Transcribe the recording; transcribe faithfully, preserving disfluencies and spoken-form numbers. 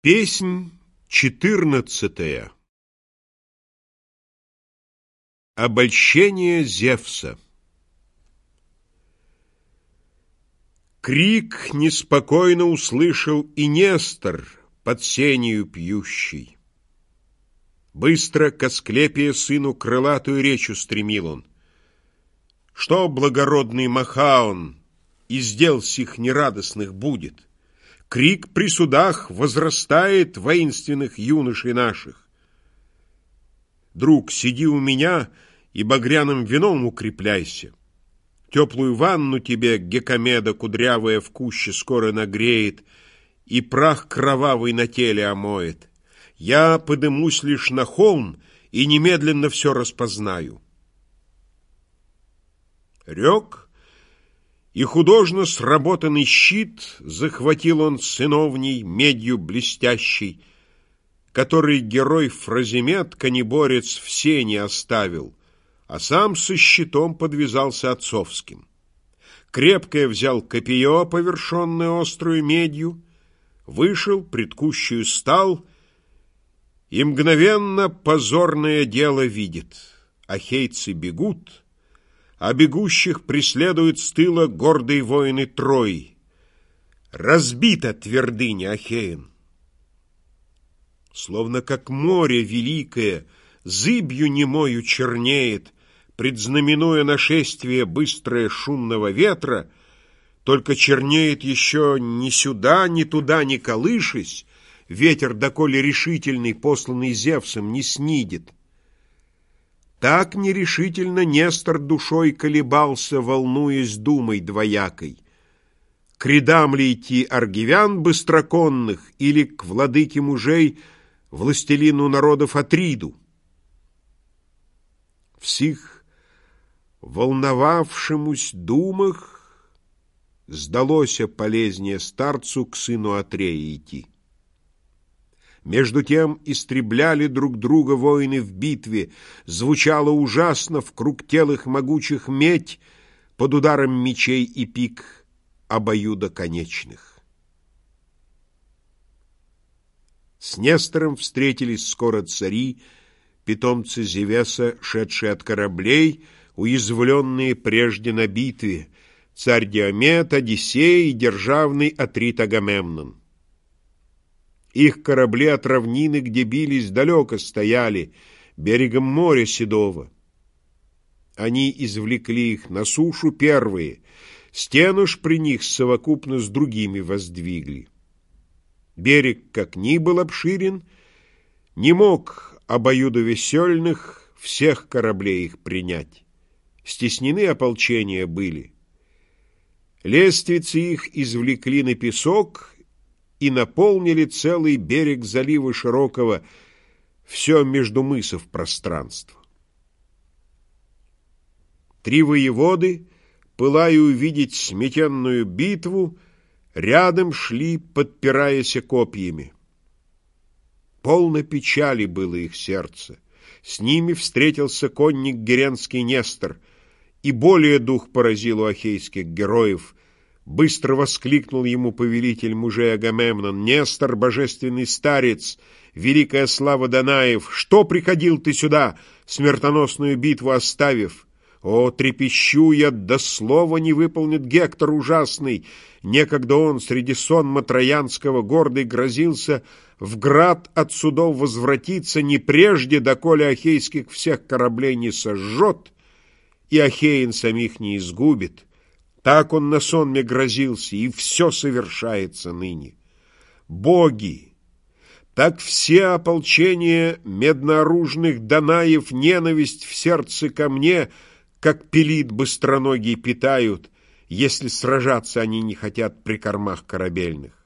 Песнь четырнадцатая. Обольщение Зевса. Крик неспокойно услышал и Нестор под сению пьющий. Быстро к Асклепия сыну крылатую речь устремил он. Что, благородный Махаон, из дел сих нерадостных будет? Крик при судах возрастает воинственных юношей наших. Друг, сиди у меня и багряным вином укрепляйся. Теплую ванну тебе Гекомеда кудрявая в куще скоро нагреет и прах кровавый на теле омоет. Я подымусь лишь на холм и немедленно все распознаю. Рек, и художно сработанный щит захватил он сыновней медью блестящей, который герой Фразимет, конеборец, в сене оставил, а сам со щитом подвязался отцовским. Крепкое взял копье, повершенное острую медью, вышел, пред кущею стал, и мгновенно позорное дело видит. Ахейцы бегут, а бегущих преследуют с тыла гордые воины Трои. Разбита твердыня Ахеен. Словно как море великое, зыбью немою чернеет, предзнаменуя нашествие быстрое шумного ветра, только чернеет еще ни сюда, ни туда не колышась, ветер, доколе решительный, посланный Зевсом, не снидет. Так нерешительно Нестор душой колебался, волнуясь думой двоякой. К рядам ли идти аргивян быстроконных или к владыке мужей, властелину народов Атриду? В сих волновавшемусь думах сдалося полезнее старцу к сыну Атрея идти. Между тем истребляли друг друга воины в битве, звучало ужасно в круг тел их могучих медь под ударом мечей и пик обоюдо конечных. С Нестором встретились скоро цари, питомцы Зевеса, шедшие от кораблей, уязвленные прежде на битве, царь Диомед, Одиссей и державный Атрит Агамемнон. Их корабли от равнины, где бились, далеко стояли, берегом моря седого. Они извлекли их на сушу первые, стену ж при них совокупно с другими воздвигли. Берег, как ни был обширен, не мог обоюдовесельных всех кораблей их принять. Стеснены ополчения были. Лествицы их извлекли на песок и наполнили целый берег залива широкого, все между мысов пространство. Три воеводы, пылая увидеть сметенную битву, рядом шли, подпираясь копьями. Полно печали было их сердце. С ними встретился конник геренский Нестор, и более дух поразил у ахейских героев. Быстро воскликнул ему повелитель мужей Агамемнон: «Нестор, божественный старец, великая слава Данаев, что приходил ты сюда, смертоносную битву оставив? О, трепещу я, да слова не выполнит Гектор ужасный. Некогда он среди сонма Троянского гордый грозился в град от судов возвратиться не прежде, доколе ахейских всех кораблей не сожжет и ахеин самих не изгубит. Так он на сонме грозился, и все совершается ныне. Боги! Так все ополчения меднооружных Данаев ненависть в сердце ко мне, как пелит быстроногий, питают, если сражаться они не хотят при кормах корабельных.